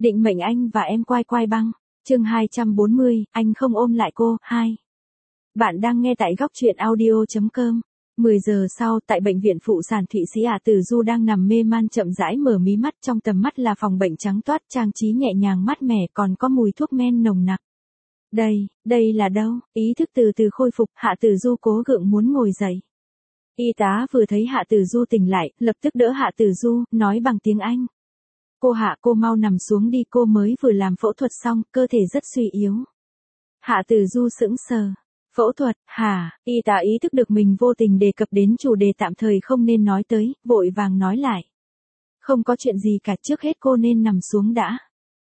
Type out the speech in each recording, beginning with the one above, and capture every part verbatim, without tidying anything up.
Định mệnh anh và em quai quai băng. Chương hai trăm bốn mươi, anh không ôm lại cô. Hai. Bạn đang nghe tại góc truyện audio chấm com. mười giờ sau, tại bệnh viện phụ sản Thụy Sĩ Hạ Tử Du đang nằm mê man chậm rãi mở mí mắt, trong tầm mắt là phòng bệnh trắng toát, trang trí nhẹ nhàng mát mẻ, còn có mùi thuốc men nồng nặc. Đây, đây là đâu? Ý thức từ từ khôi phục, Hạ Tử Du cố gượng muốn ngồi dậy. Y tá vừa thấy Hạ Tử Du tỉnh lại, lập tức đỡ Hạ Tử Du, nói bằng tiếng Anh. Cô Hạ, cô mau nằm xuống đi, cô mới vừa làm phẫu thuật xong, cơ thể rất suy yếu. Hạ Tử Du sững sờ. Phẫu thuật, hả? Y tá ý thức được mình vô tình đề cập đến chủ đề tạm thời không nên nói tới, vội vàng nói lại. Không có chuyện gì cả, trước hết cô nên nằm xuống đã.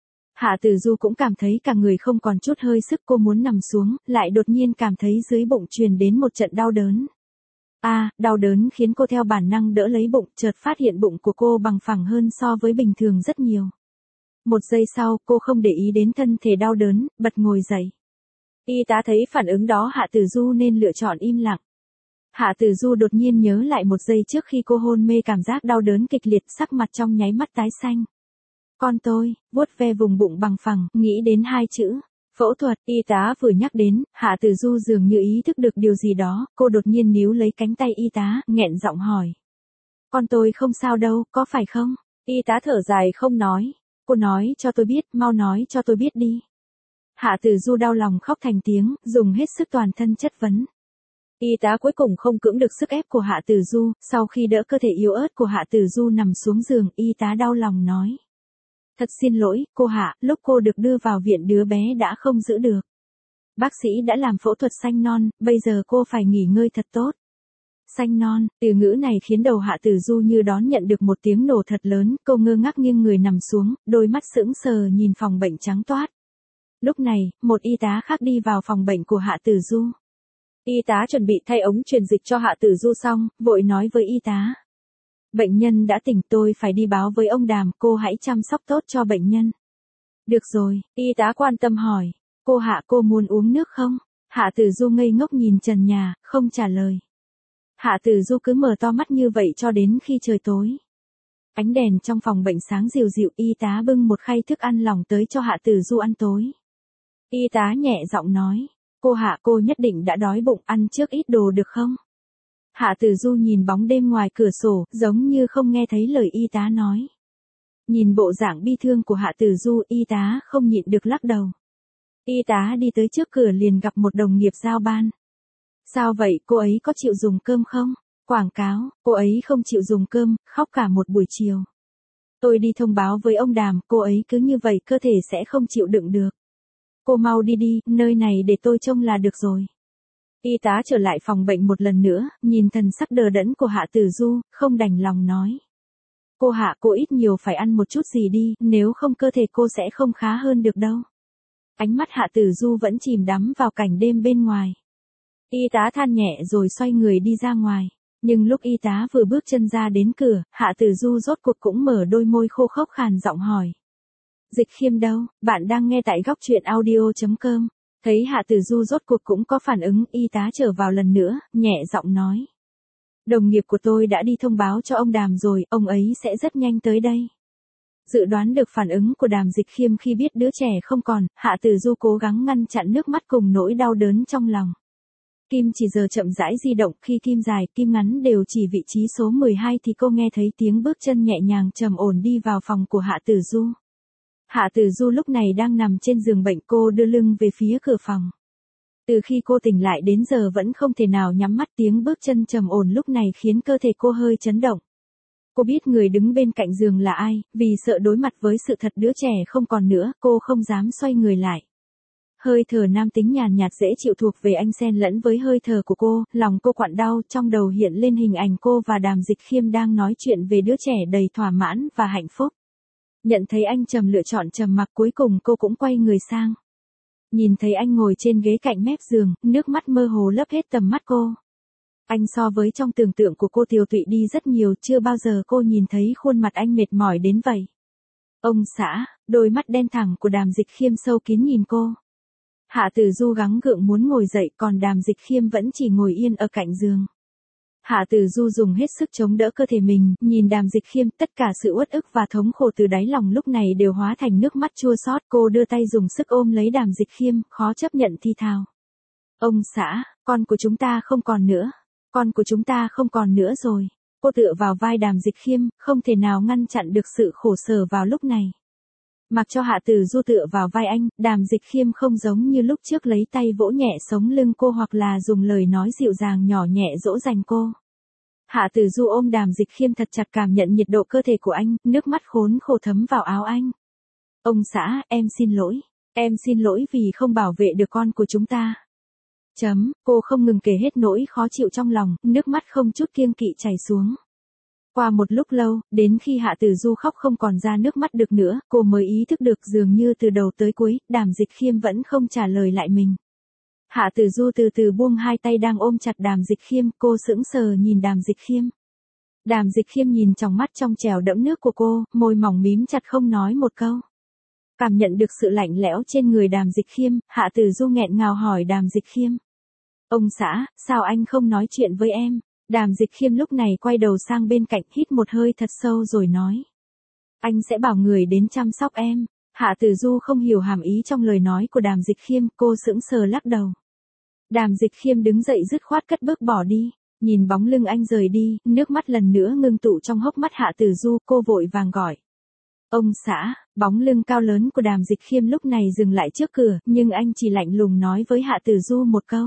Hạ Tử Du cũng cảm thấy cả người không còn chút hơi sức, cô muốn nằm xuống, lại đột nhiên cảm thấy dưới bụng truyền đến một trận đau đớn. A, à, đau đớn khiến cô theo bản năng đỡ lấy bụng, chợt phát hiện bụng của cô bằng phẳng hơn so với bình thường rất nhiều. Một giây sau, cô không để ý đến thân thể đau đớn, bật ngồi dậy. Y tá thấy phản ứng đó Hạ Tử Du nên lựa chọn im lặng. Hạ Tử Du đột nhiên nhớ lại một giây trước khi cô hôn mê cảm giác đau đớn kịch liệt, sắc mặt trong nháy mắt tái xanh. Con tôi, vuốt ve vùng bụng bằng phẳng, nghĩ đến hai chữ. Phẫu thuật, y tá vừa nhắc đến, Hạ Tử Du dường như ý thức được điều gì đó, cô đột nhiên níu lấy cánh tay y tá, nghẹn giọng hỏi. Con tôi không sao đâu, có phải không? Y tá thở dài không nói. Cô nói cho tôi biết, mau nói cho tôi biết đi. Hạ Tử Du đau lòng khóc thành tiếng, dùng hết sức toàn thân chất vấn. Y tá cuối cùng không cưỡng được sức ép của Hạ Tử Du, sau khi đỡ cơ thể yếu ớt của Hạ Tử Du nằm xuống giường, y tá đau lòng nói. Thật xin lỗi, cô Hạ, lúc cô được đưa vào viện đứa bé đã không giữ được. Bác sĩ đã làm phẫu thuật sanh non, bây giờ cô phải nghỉ ngơi thật tốt. Sanh non, từ ngữ này khiến đầu Hạ Tử Du như đón nhận được một tiếng nổ thật lớn, cô ngơ ngác nghiêng người nằm xuống, đôi mắt sững sờ nhìn phòng bệnh trắng toát. Lúc này, một y tá khác đi vào phòng bệnh của Hạ Tử Du. Y tá chuẩn bị thay ống truyền dịch cho Hạ Tử Du xong, vội nói với y tá. Bệnh nhân đã tỉnh, tôi phải đi báo với ông Đàm, cô hãy chăm sóc tốt cho bệnh nhân. Được rồi, y tá quan tâm hỏi. Cô Hạ, cô muốn uống nước không? Hạ Tử Du ngây ngốc nhìn trần nhà, không trả lời. Hạ Tử Du cứ mở to mắt như vậy cho đến khi trời tối. Ánh đèn trong phòng bệnh sáng dịu dịu, y tá bưng một khay thức ăn lỏng tới cho Hạ Tử Du ăn tối. Y tá nhẹ giọng nói. Cô Hạ, cô nhất định đã đói bụng, ăn trước ít đồ được không? Hạ Tử Du nhìn bóng đêm ngoài cửa sổ, giống như không nghe thấy lời y tá nói. Nhìn bộ dạng bi thương của Hạ Tử Du, y tá không nhịn được lắc đầu. Y tá đi tới trước cửa liền gặp một đồng nghiệp giao ban. Sao vậy, cô ấy có chịu dùng cơm không? Quảng cáo, cô ấy không chịu dùng cơm, khóc cả một buổi chiều. Tôi đi thông báo với ông Đàm, cô ấy cứ như vậy cơ thể sẽ không chịu đựng được. Cô mau đi đi, nơi này để tôi trông là được rồi. Y tá trở lại phòng bệnh một lần nữa, nhìn thần sắc đờ đẫn của Hạ Tử Du, không đành lòng nói. Cô Hạ, cô ít nhiều phải ăn một chút gì đi, nếu không cơ thể cô sẽ không khá hơn được đâu. Ánh mắt Hạ Tử Du vẫn chìm đắm vào cảnh đêm bên ngoài. Y tá than nhẹ rồi xoay người đi ra ngoài. Nhưng lúc y tá vừa bước chân ra đến cửa, Hạ Tử Du rốt cuộc cũng mở đôi môi khô khốc khàn giọng hỏi. Dịch Khiêm đâu? Bạn đang nghe tại góc truyện audio chấm com. Thấy Hạ Tử Du rốt cuộc cũng có phản ứng, y tá trở vào lần nữa, nhẹ giọng nói. Đồng nghiệp của tôi đã đi thông báo cho ông Đàm rồi, ông ấy sẽ rất nhanh tới đây. Dự đoán được phản ứng của Đàm Dịch Khiêm khi biết đứa trẻ không còn, Hạ Tử Du cố gắng ngăn chặn nước mắt cùng nỗi đau đớn trong lòng. Kim chỉ giờ chậm rãi di động, khi kim dài, kim ngắn đều chỉ vị trí số mười hai thì cô nghe thấy tiếng bước chân nhẹ nhàng trầm ổn đi vào phòng của Hạ Tử Du. Hạ Tử Du lúc này đang nằm trên giường bệnh, cô đưa lưng về phía cửa phòng. Từ khi cô tỉnh lại đến giờ vẫn không thể nào nhắm mắt, tiếng bước chân trầm ổn lúc này khiến cơ thể cô hơi chấn động. Cô biết người đứng bên cạnh giường là ai, vì sợ đối mặt với sự thật đứa trẻ không còn nữa, cô không dám xoay người lại. Hơi thở nam tính nhàn nhạt dễ chịu thuộc về anh xen lẫn với hơi thở của cô, lòng cô quặn đau, trong đầu hiện lên hình ảnh cô và Đàm Dịch Khiêm đang nói chuyện về đứa trẻ đầy thỏa mãn và hạnh phúc. Nhận thấy anh trầm lựa chọn trầm mặc, cuối cùng cô cũng quay người sang. Nhìn thấy anh ngồi trên ghế cạnh mép giường, nước mắt mơ hồ lấp hết tầm mắt cô. Anh so với trong tưởng tượng của cô tiều tụy đi rất nhiều, chưa bao giờ cô nhìn thấy khuôn mặt anh mệt mỏi đến vậy. Ông xã, đôi mắt đen thẳng của Đàm Dịch Khiêm sâu kín nhìn cô. Hạ Tử Du gắng gượng muốn ngồi dậy, còn Đàm Dịch Khiêm vẫn chỉ ngồi yên ở cạnh giường. Hạ Tử Du dùng hết sức chống đỡ cơ thể mình, nhìn Đàm Dịch Khiêm, tất cả sự uất ức và thống khổ từ đáy lòng lúc này đều hóa thành nước mắt chua xót. Cô đưa tay dùng sức ôm lấy Đàm Dịch Khiêm, khó chấp nhận thi thào. Ông xã, con của chúng ta không còn nữa. Con của chúng ta không còn nữa rồi. Cô tựa vào vai Đàm Dịch Khiêm, không thể nào ngăn chặn được sự khổ sở vào lúc này. Mặc cho Hạ Tử Du tựa vào vai anh, Đàm Dịch Khiêm không giống như lúc trước lấy tay vỗ nhẹ sống lưng cô hoặc là dùng lời nói dịu dàng nhỏ nhẹ dỗ dành cô. Hạ Tử Du ôm Đàm Dịch Khiêm thật chặt cảm nhận nhiệt độ cơ thể của anh, nước mắt khốn khổ thấm vào áo anh. Ông xã, em xin lỗi. Em xin lỗi vì không bảo vệ được con của chúng ta. Chấm, cô không ngừng kể hết nỗi khó chịu trong lòng, nước mắt không chút kiêng kỵ chảy xuống. Qua một lúc lâu, đến khi Hạ Tử Du khóc không còn ra nước mắt được nữa, cô mới ý thức được dường như từ đầu tới cuối, Đàm Dịch Khiêm vẫn không trả lời lại mình. Hạ Tử Du từ từ buông hai tay đang ôm chặt Đàm Dịch Khiêm, cô sững sờ nhìn Đàm Dịch Khiêm. Đàm Dịch Khiêm nhìn trong mắt trong trẻo đẫm nước của cô, môi mỏng mím chặt không nói một câu. Cảm nhận được sự lạnh lẽo trên người Đàm Dịch Khiêm, Hạ Tử Du nghẹn ngào hỏi Đàm Dịch Khiêm. Ông xã, sao anh không nói chuyện với em? Đàm Dịch Khiêm lúc này quay đầu sang bên cạnh, hít một hơi thật sâu rồi nói. Anh sẽ bảo người đến chăm sóc em. Hạ Tử Du không hiểu hàm ý trong lời nói của Đàm Dịch Khiêm, cô sững sờ lắc đầu. Đàm Dịch Khiêm đứng dậy dứt khoát cất bước bỏ đi, nhìn bóng lưng anh rời đi, nước mắt lần nữa ngưng tụ trong hốc mắt Hạ Tử Du, cô vội vàng gọi. Ông xã, bóng lưng cao lớn của Đàm Dịch Khiêm lúc này dừng lại trước cửa, nhưng anh chỉ lạnh lùng nói với Hạ Tử Du một câu.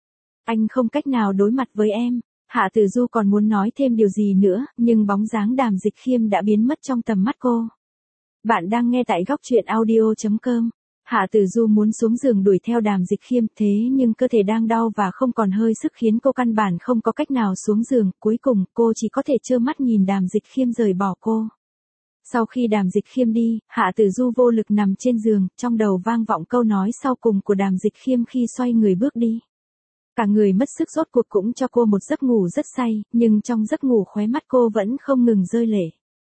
Anh không cách nào đối mặt với em. Hạ Tử Du còn muốn nói thêm điều gì nữa, nhưng bóng dáng Đàm Dịch Khiêm đã biến mất trong tầm mắt cô. Bạn đang nghe tại góc truyện audio chấm com. Hạ Tử Du muốn xuống giường đuổi theo Đàm Dịch Khiêm, thế nhưng cơ thể đang đau và không còn hơi sức khiến cô căn bản không có cách nào xuống giường, cuối cùng cô chỉ có thể trơ mắt nhìn Đàm Dịch Khiêm rời bỏ cô. Sau khi Đàm Dịch Khiêm đi, Hạ Tử Du vô lực nằm trên giường, trong đầu vang vọng câu nói sau cùng của Đàm Dịch Khiêm khi xoay người bước đi. Cả người mất sức rốt cuộc cũng cho cô một giấc ngủ rất say, nhưng trong giấc ngủ khóe mắt cô vẫn không ngừng rơi lệ.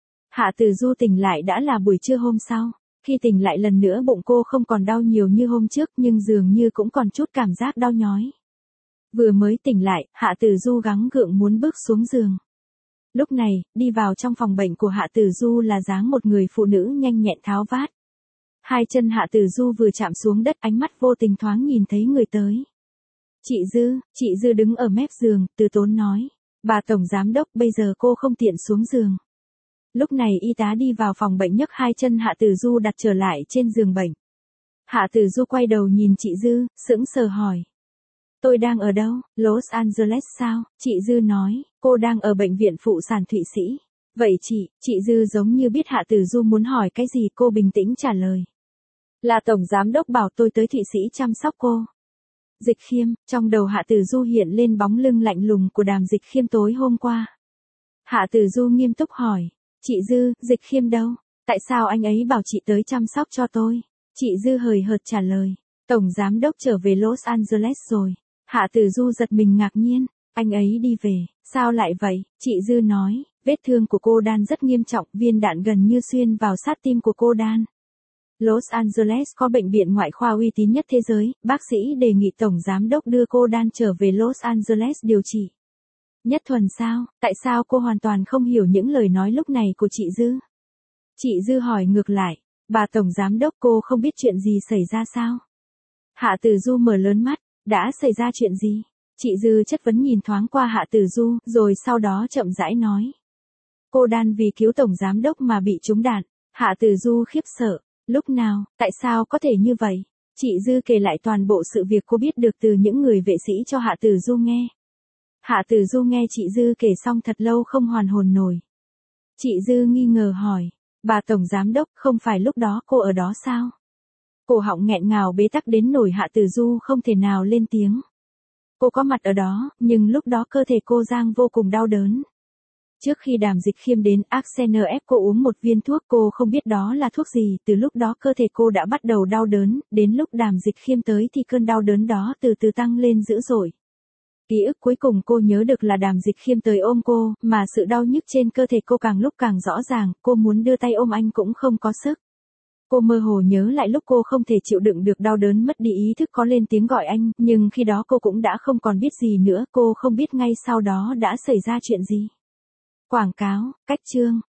Hạ Tử Du tỉnh lại đã là buổi trưa hôm sau. Khi tỉnh lại lần nữa bụng cô không còn đau nhiều như hôm trước nhưng dường như cũng còn chút cảm giác đau nhói. Vừa mới tỉnh lại, Hạ Tử Du gắng gượng muốn bước xuống giường. Lúc này, đi vào trong phòng bệnh của Hạ Tử Du là dáng một người phụ nữ nhanh nhẹn tháo vát. Hai chân Hạ Tử Du vừa chạm xuống đất, ánh mắt vô tình thoáng nhìn thấy người tới. Chị Dư, chị Dư đứng ở mép giường, từ tốn nói. Bà Tổng Giám Đốc, bây giờ cô không tiện xuống giường. Lúc này y tá đi vào phòng bệnh nhấc hai chân Hạ Tử Du đặt trở lại trên giường bệnh. Hạ Tử Du quay đầu nhìn chị Dư, sững sờ hỏi. Tôi đang ở đâu? Los Angeles sao? Chị Dư nói, cô đang ở bệnh viện phụ sản Thụy Sĩ. Vậy chị, chị Dư giống như biết Hạ Tử Du muốn hỏi cái gì, cô bình tĩnh trả lời. Là Tổng Giám Đốc bảo tôi tới Thụy Sĩ chăm sóc cô. Dịch Khiêm, trong đầu Hạ Tử Du hiện lên bóng lưng lạnh lùng của Đàm Dịch Khiêm tối hôm qua. Hạ Tử Du nghiêm túc hỏi. Chị Dư, Dịch Khiêm đâu? Tại sao anh ấy bảo chị tới chăm sóc cho tôi? Chị Dư hời hợt trả lời. Tổng Giám Đốc trở về Los Angeles rồi. Hạ Tử Du giật mình ngạc nhiên. Anh ấy đi về, sao lại vậy? Chị Dư nói, vết thương của cô Đan rất nghiêm trọng, viên đạn gần như xuyên vào sát tim của cô Đan. Los Angeles có bệnh viện ngoại khoa uy tín nhất thế giới, bác sĩ đề nghị Tổng Giám Đốc đưa cô Đan trở về Los Angeles điều trị. Nhất Thuần sao, tại sao cô hoàn toàn không hiểu những lời nói lúc này của chị Dư? Chị Dư hỏi ngược lại, bà Tổng Giám Đốc cô không biết chuyện gì xảy ra sao? Hạ Tử Du mở lớn mắt, đã xảy ra chuyện gì? Chị Dư chất vấn nhìn thoáng qua Hạ Tử Du, rồi sau đó chậm rãi nói. Cô Đan vì cứu Tổng Giám Đốc mà bị trúng đạn. Hạ Tử Du khiếp sợ, lúc nào, tại sao có thể như vậy? Chị Dư kể lại toàn bộ sự việc cô biết được từ những người vệ sĩ cho Hạ Tử Du nghe. Hạ Tử Du nghe chị Dư kể xong thật lâu không hoàn hồn nổi. Chị Dư nghi ngờ hỏi, bà Tổng Giám Đốc, không phải lúc đó cô ở đó sao? Cổ họng nghẹn ngào bế tắc đến nổi Hạ Tử Du không thể nào lên tiếng. Cô có mặt ở đó, nhưng lúc đó cơ thể cô Giang vô cùng đau đớn. Trước khi Đàm Dịch Khiêm đến, Arsenal ép cô uống một viên thuốc, cô không biết đó là thuốc gì, từ lúc đó cơ thể cô đã bắt đầu đau đớn, đến lúc Đàm Dịch Khiêm tới thì cơn đau đớn đó từ từ tăng lên dữ dội. Ký ức cuối cùng cô nhớ được là Đàm Dịch Khiêm tới ôm cô, mà sự đau nhức trên cơ thể cô càng lúc càng rõ ràng, cô muốn đưa tay ôm anh cũng không có sức. Cô mơ hồ nhớ lại lúc cô không thể chịu đựng được đau đớn mất đi ý thức có lên tiếng gọi anh, nhưng khi đó cô cũng đã không còn biết gì nữa, cô không biết ngay sau đó đã xảy ra chuyện gì. Quảng cáo, cách chương.